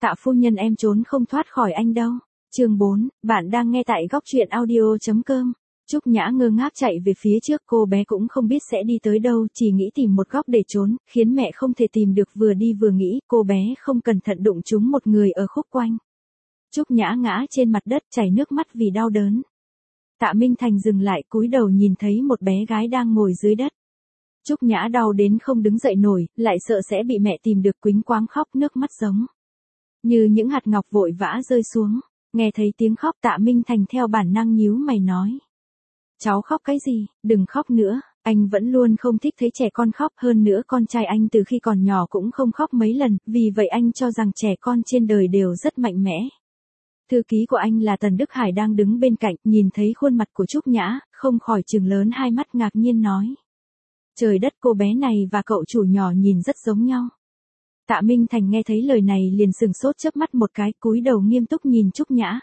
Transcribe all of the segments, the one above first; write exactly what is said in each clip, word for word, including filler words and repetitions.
Tạ phu nhân em trốn không thoát khỏi anh đâu. Chương bốn, bạn đang nghe tại góc truyện audio chấm com. Trúc Nhã ngơ ngác chạy về phía trước, cô bé cũng không biết sẽ đi tới đâu, chỉ nghĩ tìm một góc để trốn, khiến mẹ không thể tìm được, vừa đi vừa nghĩ, cô bé không cẩn thận đụng trúng một người ở khúc quanh. Trúc Nhã ngã trên mặt đất chảy nước mắt vì đau đớn. Tạ Minh Thành dừng lại, cúi đầu nhìn thấy một bé gái đang ngồi dưới đất. Trúc Nhã đau đến không đứng dậy nổi, lại sợ sẽ bị mẹ tìm được, quýnh quáng khóc, nước mắt giống như những hạt ngọc vội vã rơi xuống. Nghe thấy tiếng khóc, Tạ Minh Thành theo bản năng nhíu mày nói: cháu khóc cái gì, đừng khóc nữa. Anh vẫn luôn không thích thấy trẻ con khóc, hơn nữa con trai anh từ khi còn nhỏ cũng không khóc mấy lần, vì vậy anh cho rằng trẻ con trên đời đều rất mạnh mẽ. Thư ký của anh là Tần Đức Hải đang đứng bên cạnh, nhìn thấy khuôn mặt của Trúc Nhã, không khỏi trừng lớn hai mắt ngạc nhiên nói: trời đất, cô bé này và cậu chủ nhỏ nhìn rất giống nhau. Tạ Minh Thành nghe thấy lời này liền sừng sốt, chớp mắt một cái, cúi đầu nghiêm túc nhìn Trúc Nhã.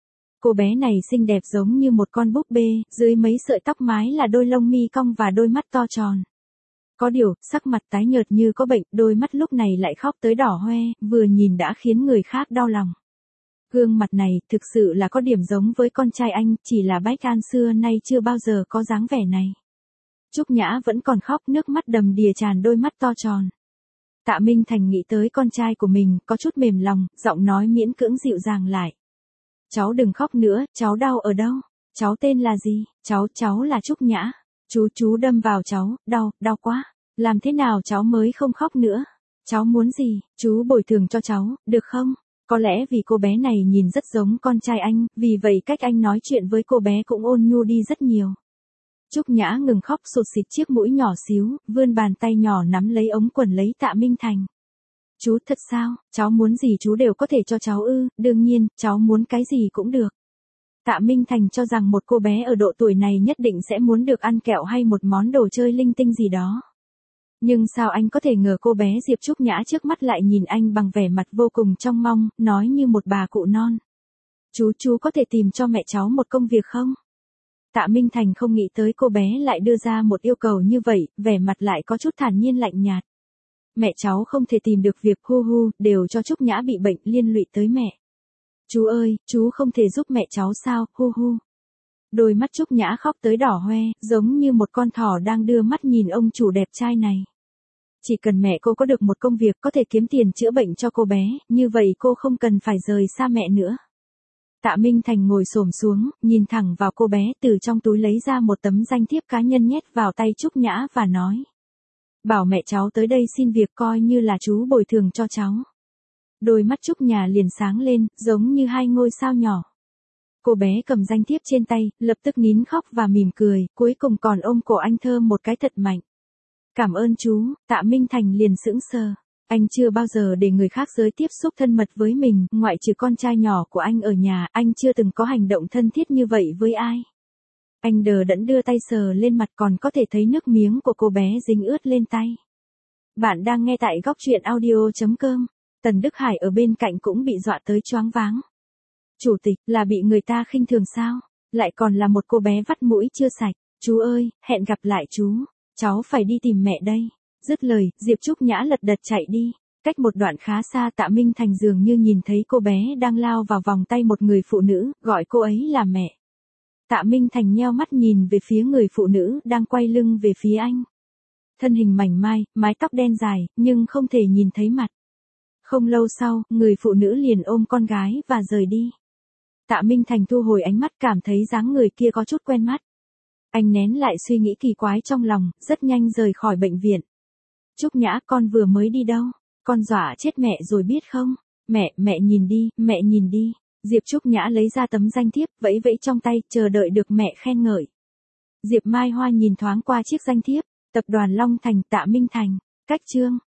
Cô bé này xinh đẹp giống như một con búp bê, dưới mấy sợi tóc mái là đôi lông mi cong và đôi mắt to tròn. Có điều, sắc mặt tái nhợt như có bệnh, đôi mắt lúc này lại khóc tới đỏ hoe, vừa nhìn đã khiến người khác đau lòng. Gương mặt này thực sự là có điểm giống với con trai anh, chỉ là Bách An xưa nay chưa bao giờ có dáng vẻ này. Trúc Nhã vẫn còn khóc, nước mắt đầm đìa tràn đôi mắt to tròn. Tạ Minh Thành nghĩ tới con trai của mình, có chút mềm lòng, giọng nói miễn cưỡng dịu dàng lại: cháu đừng khóc nữa, cháu đau ở đâu? Cháu tên là gì? Cháu, cháu là Trúc Nhã. Chú, chú đâm vào cháu, đau, đau quá. Làm thế nào cháu mới không khóc nữa? Cháu muốn gì? Chú bồi thường cho cháu, được không? Có lẽ vì cô bé này nhìn rất giống con trai anh, vì vậy cách anh nói chuyện với cô bé cũng ôn nhu đi rất nhiều. Trúc Nhã ngừng khóc, sụt sịt chiếc mũi nhỏ xíu, vươn bàn tay nhỏ nắm lấy ống quần lấy Tạ Minh Thành. Chú, thật sao, cháu muốn gì chú đều có thể cho cháu ư? Đương nhiên, cháu muốn cái gì cũng được. Tạ Minh Thành cho rằng một cô bé ở độ tuổi này nhất định sẽ muốn được ăn kẹo hay một món đồ chơi linh tinh gì đó. Nhưng sao anh có thể ngờ cô bé Diệp Trúc Nhã trước mắt lại nhìn anh bằng vẻ mặt vô cùng trông mong, nói như một bà cụ non: chú, chú có thể tìm cho mẹ cháu một công việc không? Tạ Minh Thành không nghĩ tới cô bé lại đưa ra một yêu cầu như vậy, vẻ mặt lại có chút thản nhiên lạnh nhạt. Mẹ cháu không thể tìm được việc, hu hu, đều cho Trúc Nhã bị bệnh liên lụy tới mẹ. Chú ơi, chú không thể giúp mẹ cháu sao, hu hu. Đôi mắt Trúc Nhã khóc tới đỏ hoe, giống như một con thỏ đang đưa mắt nhìn ông chủ đẹp trai này. Chỉ cần mẹ cô có được một công việc có thể kiếm tiền chữa bệnh cho cô bé, như vậy cô không cần phải rời xa mẹ nữa. Tạ Minh Thành ngồi xổm xuống, nhìn thẳng vào cô bé, từ trong túi lấy ra một tấm danh thiếp cá nhân nhét vào tay Trúc Nhã và nói: bảo mẹ cháu tới đây xin việc, coi như là chú bồi thường cho cháu. Đôi mắt Trúc Nhã liền sáng lên, giống như hai ngôi sao nhỏ. Cô bé cầm danh thiếp trên tay, lập tức nín khóc và mỉm cười, cuối cùng còn ôm cổ anh thơm một cái thật mạnh. Cảm ơn chú. Tạ Minh Thành liền sững sờ. Anh chưa bao giờ để người khác giới tiếp xúc thân mật với mình, ngoại trừ con trai nhỏ của anh ở nhà, anh chưa từng có hành động thân thiết như vậy với ai. Anh đờ đẫn đưa tay sờ lên mặt, còn có thể thấy nước miếng của cô bé dính ướt lên tay. Bạn đang nghe tại góc truyện audio chấm com. Tần Đức Hải ở bên cạnh cũng bị dọa tới choáng váng. Chủ tịch, là bị người ta khinh thường sao? Lại còn là một cô bé vắt mũi chưa sạch. Chú ơi, hẹn gặp lại chú. Cháu phải đi tìm mẹ đây. Dứt lời, Diệp Trúc Nhã lật đật chạy đi. Cách một đoạn khá xa, Tạ Minh Thành dường như nhìn thấy cô bé đang lao vào vòng tay một người phụ nữ, gọi cô ấy là mẹ. Tạ Minh Thành nheo mắt nhìn về phía người phụ nữ đang quay lưng về phía anh. Thân hình mảnh mai, mái tóc đen dài, nhưng không thể nhìn thấy mặt. Không lâu sau, người phụ nữ liền ôm con gái và rời đi. Tạ Minh Thành thu hồi ánh mắt, cảm thấy dáng người kia có chút quen mắt. Anh nén lại suy nghĩ kỳ quái trong lòng, rất nhanh rời khỏi bệnh viện. Trúc Nhã, con vừa mới đi đâu? Con dọa chết mẹ rồi biết không? Mẹ, mẹ nhìn đi, mẹ nhìn đi. Diệp Trúc Nhã lấy ra tấm danh thiếp, vẫy vẫy trong tay, chờ đợi được mẹ khen ngợi. Diệp Mai Hoa nhìn thoáng qua chiếc danh thiếp, tập đoàn Long Thành, Tạ Minh Thành, cách chương.